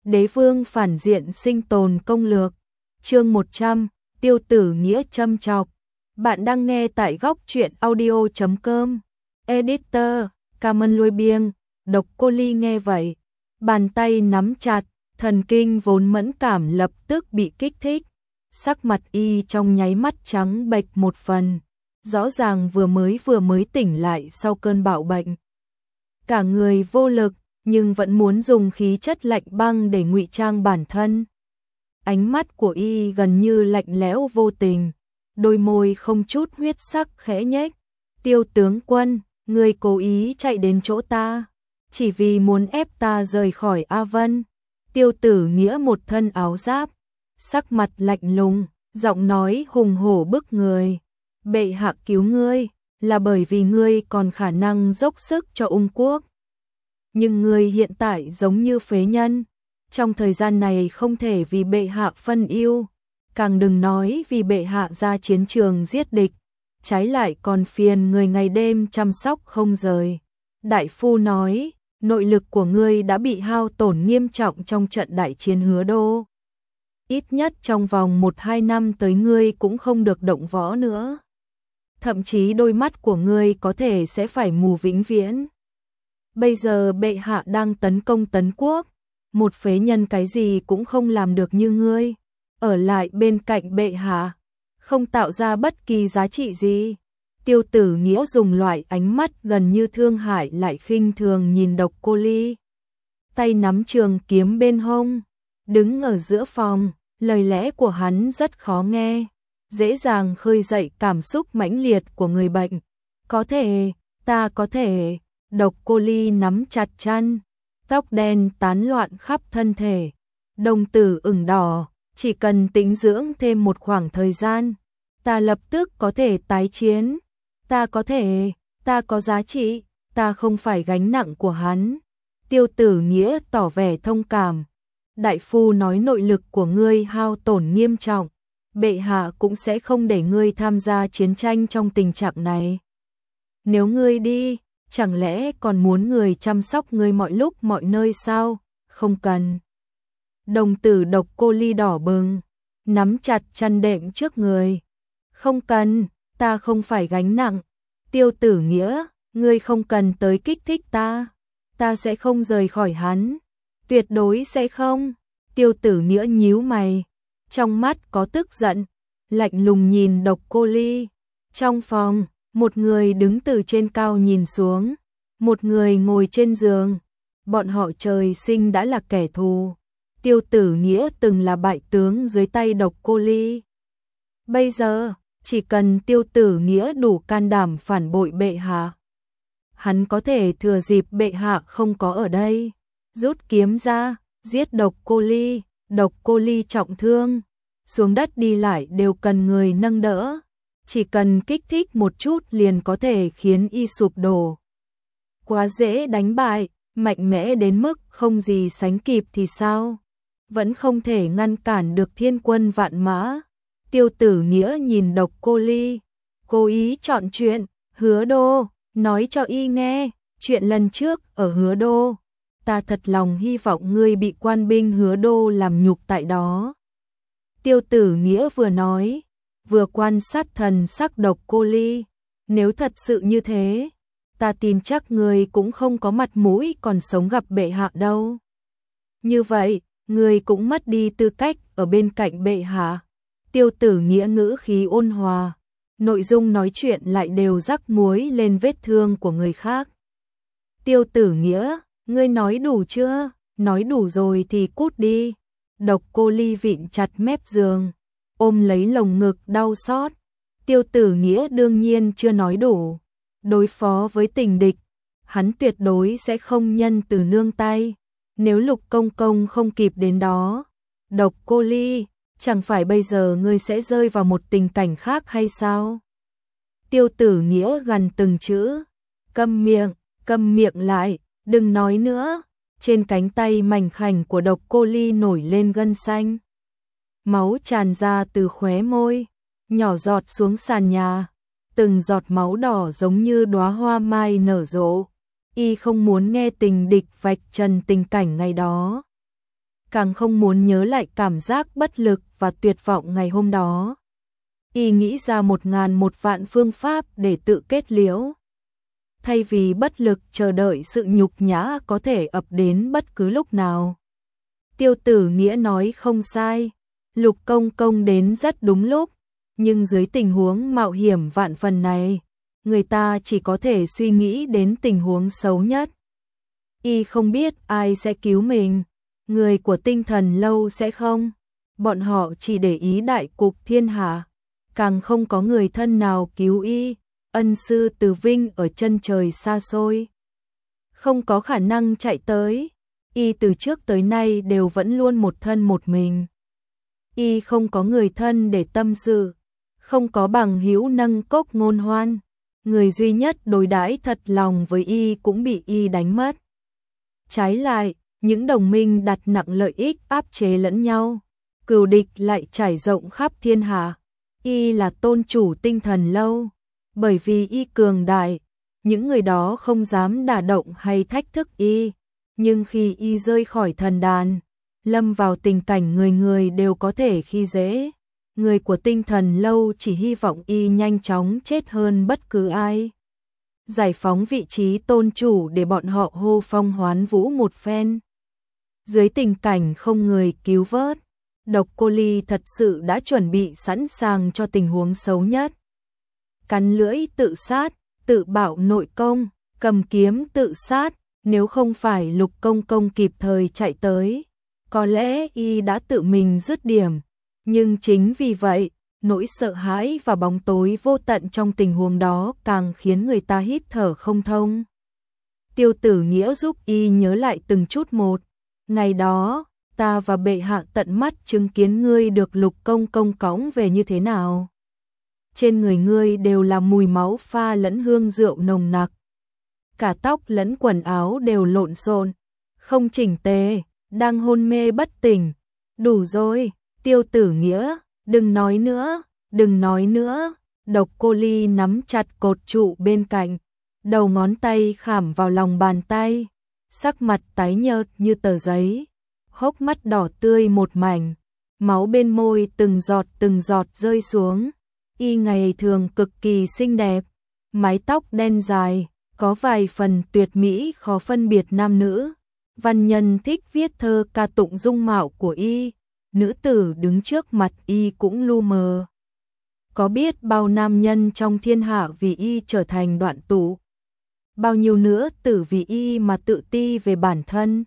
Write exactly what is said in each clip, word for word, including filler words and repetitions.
Đế vương phản diện sinh tồn công lược. Chương một trăm, Tiêu Tử Nghĩa châm chọc. Bạn đang nghe tại góc truyện audio chấm com. Editor, cảm ơn Lôi Biêng. Độc Cô Ly nghe vậy, bàn tay nắm chặt, thần kinh vốn mẫn cảm lập tức bị kích thích. Sắc mặt y trong nháy mắt trắng bệch một phần, rõ ràng vừa mới vừa mới tỉnh lại sau cơn bạo bệnh. Cả người vô lực, nhưng vẫn muốn dùng khí chất lạnh băng để ngụy trang bản thân. Ánh mắt của y gần như lạnh lẽo vô tình, đôi môi không chút huyết sắc khẽ nhếch. Tiêu tướng quân, ngươi cố ý chạy đến chỗ ta, chỉ vì muốn ép ta rời khỏi A Vân. Tiêu Tử Nghĩa một thân áo giáp, sắc mặt lạnh lùng, giọng nói hùng hổ bức người. Bệ hạ cứu ngươi, là bởi vì ngươi còn khả năng dốc sức cho Ung quốc. Nhưng ngươi hiện tại giống như phế nhân, trong thời gian này không thể vì bệ hạ phân ưu, càng đừng nói vì bệ hạ ra chiến trường giết địch, trái lại còn phiền người ngày đêm chăm sóc không rời. Đại phu nói, nội lực của ngươi đã bị hao tổn nghiêm trọng trong trận đại chiến Hứa Đô. Ít nhất trong vòng một hai năm tới ngươi cũng không được động võ nữa. Thậm chí đôi mắt của ngươi có thể sẽ phải mù vĩnh viễn. Bây giờ bệ hạ đang tấn công Tấn quốc, một phế nhân cái gì cũng không làm được như ngươi, ở lại bên cạnh bệ hạ, không tạo ra bất kỳ giá trị gì. Tiêu Tử Nghĩa dùng loại ánh mắt gần như thương hại lại khinh thường nhìn Độc Cô Ly. Tay nắm trường kiếm bên hông, đứng ở giữa phòng, lời lẽ của hắn rất khó nghe, dễ dàng khơi dậy cảm xúc mãnh liệt của người bệnh. Có thể, ta có thể. Độc Cô Ly nắm chặt chăn, tóc đen tán loạn khắp thân thể, đồng tử ửng đỏ, chỉ cần tĩnh dưỡng thêm một khoảng thời gian, ta lập tức có thể tái chiến. Ta có thể, ta có giá trị, ta không phải gánh nặng của hắn. Tiêu Tử Nghĩa tỏ vẻ thông cảm. Đại phu nói nội lực của ngươi hao tổn nghiêm trọng, bệ hạ cũng sẽ không để ngươi tham gia chiến tranh trong tình trạng này. Nếu ngươi đi, chẳng lẽ còn muốn người chăm sóc ngươi mọi lúc mọi nơi sao? Không cần. Đồng tử Độc Cô Ly đỏ bừng, nắm chặt chăn đệm trước người. Không cần, ta không phải gánh nặng. Tiêu Tử Nghĩa, ngươi không cần tới kích thích ta. Ta sẽ không rời khỏi hắn. Tuyệt đối sẽ không. Tiêu Tử Nghĩa nhíu mày, trong mắt có tức giận, lạnh lùng nhìn Độc Cô Ly. Trong phòng, một người đứng từ trên cao nhìn xuống, một người ngồi trên giường. Bọn họ trời sinh đã là kẻ thù. Tiêu Tử Nghĩa từng là bại tướng dưới tay Độc Cô Ly. Bây giờ, chỉ cần Tiêu Tử Nghĩa đủ can đảm phản bội bệ hạ, hắn có thể thừa dịp bệ hạ không có ở đây, rút kiếm ra, giết Độc Cô Ly. Độc Cô Ly trọng thương, xuống đất đi lại đều cần người nâng đỡ, chỉ cần kích thích một chút liền có thể khiến y sụp đổ. Quá dễ đánh bại, mạnh mẽ đến mức không gì sánh kịp thì sao? Vẫn không thể ngăn cản được thiên quân vạn mã. Tiêu Tử Nghĩa nhìn Độc Cô Ly, cố ý chọn chuyện Hứa Đô, nói cho y nghe, chuyện lần trước ở Hứa Đô, ta thật lòng hy vọng ngươi bị quan binh Hứa Đô làm nhục tại đó. Tiêu Tử Nghĩa vừa nói, vừa quan sát thần sắc Độc Cô Ly. Nếu thật sự như thế, ta tin chắc ngươi cũng không có mặt mũi còn sống gặp bệ hạ đâu. Như vậy, ngươi cũng mất đi tư cách ở bên cạnh bệ hạ. Tiêu Tử Nghĩa ngữ khí ôn hòa, nội dung nói chuyện lại đều rắc muối lên vết thương của người khác. Tiêu Tử Nghĩa, ngươi nói đủ chưa? Nói đủ rồi thì cút đi. Độc Cô Ly vịn chặt mép giường, ôm lấy lồng ngực đau xót. Tiêu Tử Nghĩa đương nhiên chưa nói đủ. Đối phó với tình địch, hắn tuyệt đối sẽ không nhân từ nương tay. Nếu Lục công công không kịp đến đó, Độc Cô Ly, chẳng phải bây giờ ngươi sẽ rơi vào một tình cảnh khác hay sao? Tiêu Tử Nghĩa gằn từng chữ, câm miệng, câm miệng lại, đừng nói nữa. Trên cánh tay mảnh khảnh của Độc Cô Ly nổi lên gân xanh. Máu tràn ra từ khóe môi, nhỏ giọt xuống sàn nhà, từng giọt máu đỏ giống như đóa hoa mai nở rộ. Y không muốn nghe tình địch vạch trần tình cảnh ngày đó. càng không muốn nhớ lại cảm giác bất lực và tuyệt vọng ngày hôm đó. Y nghĩ ra một ngàn một vạn phương pháp để tự kết liễu. Thay vì bất lực chờ đợi sự nhục nhã có thể ập đến bất cứ lúc nào. Tiêu Tử Nghĩa nói không sai, Lục Công Công đến rất đúng lúc, nhưng dưới tình huống mạo hiểm vạn phần này, người ta chỉ có thể suy nghĩ đến tình huống xấu nhất. Y không biết ai sẽ cứu mình, người của Tinh Thần Lâu sẽ không, bọn họ chỉ để ý đại cục thiên hạ, càng không có người thân nào cứu Y. Ân sư Từ Vinh ở chân trời xa xôi, không có khả năng chạy tới. Y từ trước tới nay đều vẫn luôn một thân một mình. Y không có người thân để tâm sự, không có bằng hữu nâng cốc ngôn hoan. Người duy nhất đối đãi thật lòng với Y cũng bị Y đánh mất. Trái lại, những đồng minh đặt nặng lợi ích áp chế lẫn nhau, cừu địch lại trải rộng khắp thiên hạ. Y là tôn chủ Tinh Thần Lâu, bởi vì Y cường đại, những người đó không dám đả động hay thách thức Y. Nhưng khi Y rơi khỏi thần đàn, lâm vào tình cảnh người người đều có thể khi dễ, người của Tinh Thần Lâu chỉ hy vọng Y nhanh chóng chết hơn bất cứ ai. Giải phóng vị trí tôn chủ để bọn họ hô phong hoán vũ một phen. Dưới tình cảnh không người cứu vớt, Độc Cô Ly thật sự đã chuẩn bị sẵn sàng cho tình huống xấu nhất. Cắn lưỡi tự sát, tự bạo nội công, cầm kiếm tự sát, nếu không phải Lục Công Công kịp thời chạy tới, có lẽ Y đã tự mình dứt điểm, nhưng chính vì vậy, nỗi sợ hãi và bóng tối vô tận trong tình huống đó càng khiến người ta hít thở không thông. Tiêu Tử Nghĩa giúp Y nhớ lại từng chút một, ngày đó, ta và bệ hạ tận mắt chứng kiến ngươi được Lục Công Công cõng về như thế nào. Trên người ngươi đều là mùi máu pha lẫn hương rượu nồng nặc. Cả tóc lẫn quần áo đều lộn xộn, không chỉnh tề, đang hôn mê bất tỉnh. Đủ rồi, Tiêu Tử Nghĩa, đừng nói nữa, đừng nói nữa. Độc Cô Ly nắm chặt cột trụ bên cạnh, đầu ngón tay khảm vào lòng bàn tay, sắc mặt tái nhợt như tờ giấy, hốc mắt đỏ tươi một mảnh, máu bên môi từng giọt từng giọt rơi xuống. Y ngày thường cực kỳ xinh đẹp, mái tóc đen dài, có vài phần tuyệt mỹ khó phân biệt nam nữ. Văn nhân thích viết thơ ca tụng dung mạo của Y, nữ tử đứng trước mặt Y cũng lu mờ. Có biết bao nam nhân trong thiên hạ vì Y trở thành đoạn tụ, bao nhiêu nữa tử vì Y mà tự ti về bản thân.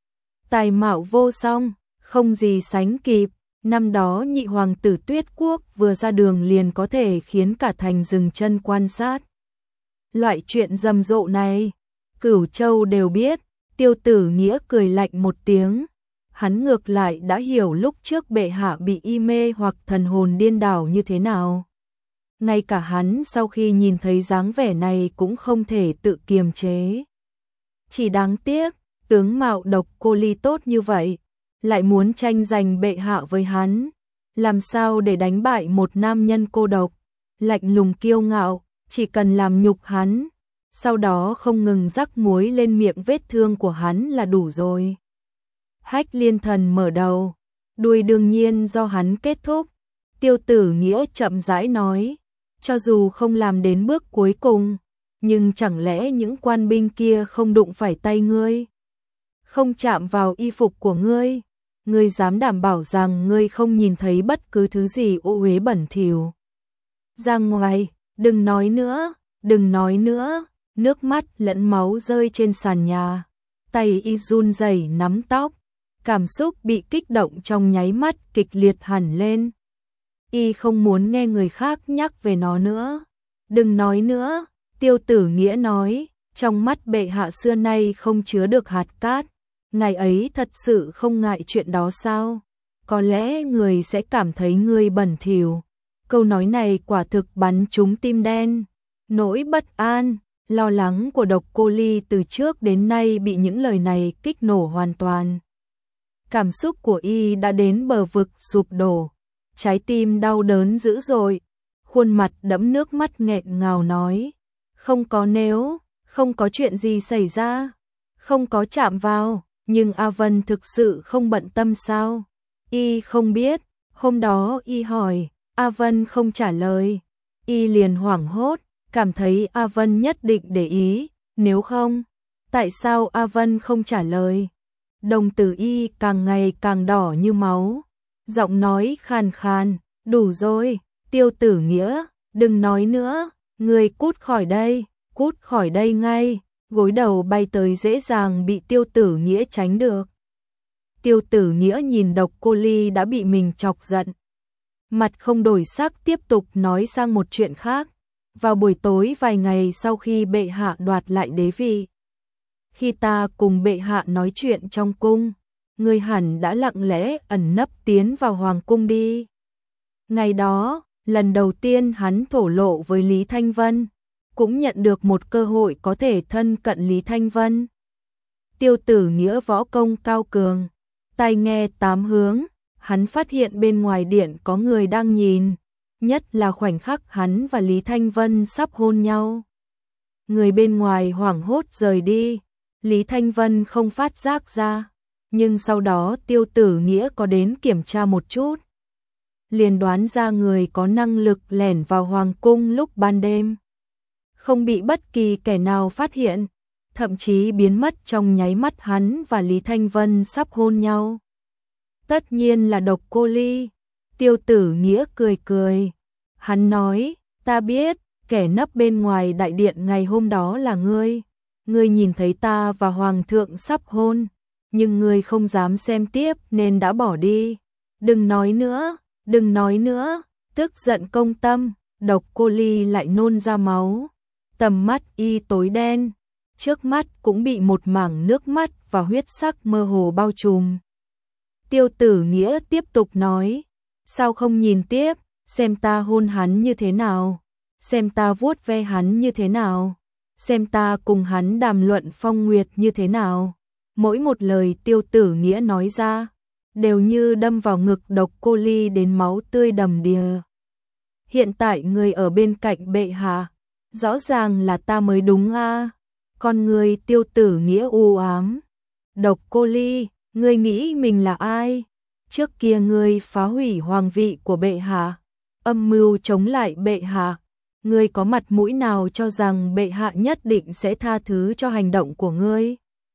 Tài mạo vô song, không gì sánh kịp. Năm đó nhị hoàng tử Tuyết Quốc vừa ra đường liền có thể khiến cả thành dừng chân quan sát. Loại chuyện rầm rộ này, Cửu Châu đều biết. Tiêu Tử Nghĩa cười lạnh một tiếng. Hắn ngược lại đã hiểu lúc trước bệ hạ bị Y mê hoặc thần hồn điên đảo như thế nào. Ngay cả hắn sau khi nhìn thấy dáng vẻ này cũng không thể tự kiềm chế. Chỉ đáng tiếc, tướng mạo Độc Cô Ly tốt như vậy, lại muốn tranh giành bệ hạ với hắn. Làm sao để đánh bại một nam nhân cô độc, lạnh lùng kiêu ngạo, chỉ cần làm nhục hắn, sau đó không ngừng rắc muối lên miệng vết thương của hắn là đủ rồi. Hách Liên Thần mở đầu, đuôi đương nhiên do hắn kết thúc. Tiêu Tử Nghĩa chậm rãi nói, cho dù không làm đến bước cuối cùng, nhưng chẳng lẽ những quan binh kia không đụng phải tay ngươi, không chạm vào y phục của ngươi, ngươi dám đảm bảo rằng ngươi không nhìn thấy bất cứ thứ gì ô uế bẩn thỉu ra ngoài? Đừng nói nữa, đừng nói nữa. Nước mắt lẫn máu rơi trên sàn nhà, tay y run rẩy nắm tóc, cảm xúc bị kích động trong nháy mắt kịch liệt hẳn lên. Y không muốn nghe người khác nhắc về nó nữa. Đừng nói nữa, Tiêu Tử Nghĩa nói, trong mắt bệ hạ xưa nay không chứa được hạt cát. Ngài ấy thật sự không ngại chuyện đó sao? Có lẽ người sẽ cảm thấy ngươi bẩn thỉu. Câu nói này quả thực bắn trúng tim đen. Nỗi bất an, lo lắng của Độc Cô Ly từ trước đến nay bị những lời này kích nổ hoàn toàn. Cảm xúc của y đã đến bờ vực sụp đổ, trái tim đau đớn dữ dội, khuôn mặt đẫm nước mắt nghẹn ngào nói, không có nếu, không có chuyện gì xảy ra, không có chạm vào, Nhưng A Vân thực sự không bận tâm sao? Y không biết, hôm đó Y hỏi, A Vân không trả lời. Y liền hoảng hốt, cảm thấy A Vân nhất định để ý, nếu không, tại sao A Vân không trả lời? Đồng tử Y càng ngày càng đỏ như máu, giọng nói khàn khàn, đủ rồi, Tiêu Tử Nghĩa, đừng nói nữa, người cút khỏi đây, cút khỏi đây ngay, gối đầu bay tới dễ dàng bị Tiêu Tử Nghĩa tránh được. Tiêu Tử Nghĩa nhìn Độc Cô Ly đã bị mình chọc giận. Mặt không đổi sắc tiếp tục nói sang một chuyện khác. Vào buổi tối vài ngày sau khi bệ hạ đoạt lại đế vị, khi ta cùng bệ hạ nói chuyện trong cung, ngươi hẳn đã lặng lẽ ẩn nấp tiến vào hoàng cung đi. Ngày đó, lần đầu tiên hắn thổ lộ với Lý Thanh Vân, cũng nhận được một cơ hội có thể thân cận Lý Thanh Vân. Tiêu Tử Nghĩa võ công cao cường, tai nghe tám hướng, hắn phát hiện bên ngoài điện có người đang nhìn, nhất là khoảnh khắc hắn và Lý Thanh Vân sắp hôn nhau. Người bên ngoài hoảng hốt rời đi, Lý Thanh Vân không phát giác ra, nhưng sau đó Tiêu Tử Nghĩa có đến kiểm tra một chút, liền đoán ra người có năng lực lẻn vào hoàng cung lúc ban đêm, không bị bất kỳ kẻ nào phát hiện, thậm chí biến mất trong nháy mắt hắn và Lý Thanh Vân sắp hôn nhau. Tất nhiên là Độc Cô Ly. Tiêu Tử Nghĩa cười cười, hắn nói, ta biết, kẻ nấp bên ngoài đại điện ngày hôm đó là ngươi, ngươi nhìn thấy ta và hoàng thượng sắp hôn, nhưng ngươi không dám xem tiếp nên đã bỏ đi. Đừng nói nữa, đừng nói nữa, tức giận công tâm, Độc Cô Ly lại nôn ra máu, tầm mắt Y tối đen, trước mắt cũng bị một mảng nước mắt và huyết sắc mơ hồ bao trùm. Tiêu Tử Nghĩa tiếp tục nói, sao không nhìn tiếp, xem ta hôn hắn như thế nào, xem ta vuốt ve hắn như thế nào, xem ta cùng hắn đàm luận phong nguyệt như thế nào. Mỗi một lời Tiêu Tử Nghĩa nói ra, đều như đâm vào ngực Độc Cô Ly đến máu tươi đầm đìa. Hiện tại người ở bên cạnh bệ hạ, rõ ràng là ta mới đúng a. Con người Tiêu Tử Nghĩa u ám. Độc Cô Ly, ngươi nghĩ mình là ai? Trước kia ngươi phá hủy hoàng vị của bệ hạ, âm mưu chống lại bệ hạ, ngươi có mặt mũi nào cho rằng bệ hạ nhất định sẽ tha thứ cho hành động của ngươi?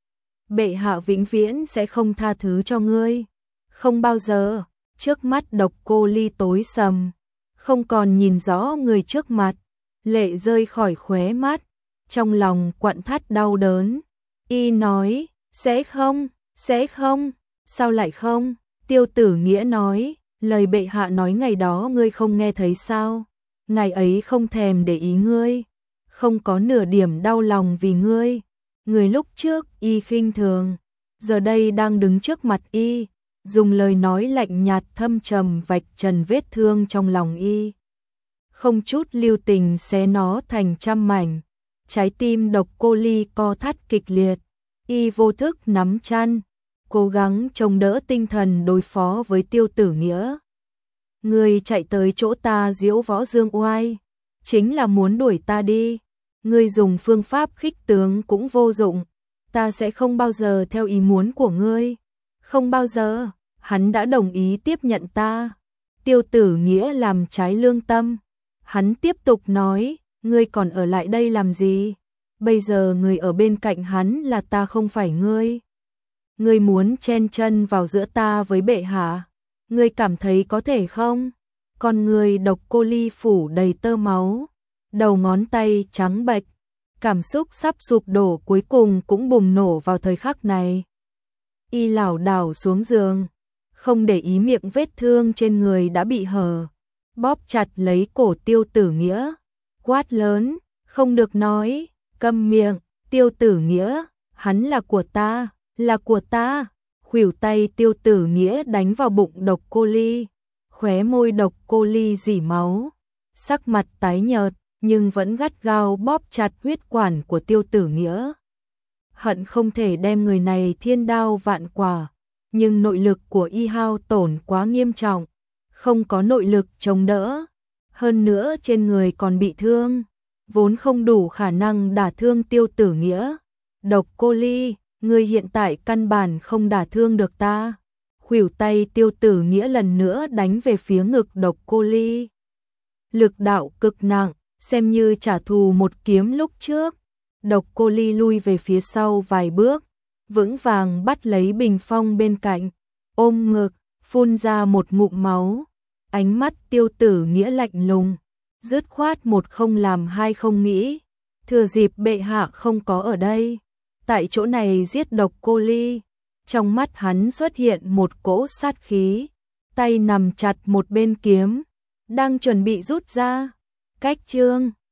Bệ hạ vĩnh viễn sẽ không tha thứ cho ngươi, không bao giờ. Trước mắt Độc Cô Ly tối sầm, không còn nhìn rõ người trước mặt, lệ rơi khỏi khóe mắt, trong lòng quặn thắt đau đớn. Y nói, sẽ không, sẽ không, sao lại không? Tiêu Tử Nghĩa nói, lời bệ hạ nói ngày đó ngươi không nghe thấy sao? Ngày ấy không thèm để ý ngươi, không có nửa điểm đau lòng vì ngươi. Người lúc trước Y khinh thường, giờ đây đang đứng trước mặt Y, dùng lời nói lạnh nhạt thâm trầm vạch trần vết thương trong lòng Y, không chút lưu tình xé nó thành trăm mảnh. Trái tim Độc Cô Ly co thắt kịch liệt, Y vô thức nắm chăn, cố gắng chống đỡ tinh thần đối phó với Tiêu Tử Nghĩa. Ngươi chạy tới chỗ ta diễu võ dương oai, chính là muốn đuổi ta đi. Ngươi dùng phương pháp khích tướng cũng vô dụng, ta sẽ không bao giờ theo ý muốn của ngươi, không bao giờ. Hắn đã đồng ý tiếp nhận ta. Tiêu Tử Nghĩa làm trái lương tâm, hắn tiếp tục nói, ngươi còn ở lại đây làm gì? Bây giờ người ở bên cạnh hắn là ta không phải ngươi. Ngươi muốn chen chân vào giữa ta với bệ hạ, ngươi cảm thấy có thể không? Con người Độc Cô Ly phủ đầy tơ máu, đầu ngón tay trắng bệch, cảm xúc sắp sụp đổ cuối cùng cũng bùng nổ vào thời khắc này. Y lảo đảo xuống giường, không để ý miệng vết thương trên người đã bị hở, bóp chặt lấy cổ Tiêu Tử Nghĩa, quát lớn, không được nói, câm miệng. Tiêu Tử Nghĩa, hắn là của ta, là của ta. Khuỷu tay Tiêu Tử Nghĩa đánh vào bụng Độc Cô Ly, khóe môi Độc Cô Ly rỉ máu, sắc mặt tái nhợt nhưng vẫn gắt gao bóp chặt huyết quản của Tiêu Tử Nghĩa. Hận không thể đem người này thiên đao vạn quả, nhưng nội lực của Y hao tổn quá nghiêm trọng, không có nội lực chống đỡ, hơn nữa trên người còn bị thương, vốn không đủ khả năng đả thương Tiêu Tử Nghĩa. Độc Cô Ly, Ngươi hiện tại căn bản không đả thương được ta. Khuỷu tay Tiêu Tử Nghĩa lần nữa đánh về phía ngực Độc Cô Ly. Lực đạo cực nặng, xem như trả thù một kiếm lúc trước. Độc Cô Ly lui về phía sau vài bước, vững vàng bắt lấy bình phong bên cạnh, ôm ngực, phun ra một ngụm máu. Ánh mắt Tiêu Tử Nghĩa lạnh lùng, dứt khoát một không làm hai không nghĩ. Thừa dịp bệ hạ không có ở đây, tại chỗ này giết Độc Cô Ly. Trong mắt hắn xuất hiện một cỗ sát khí, tay nằm chặt một bên kiếm, đang chuẩn bị rút ra. Cách chương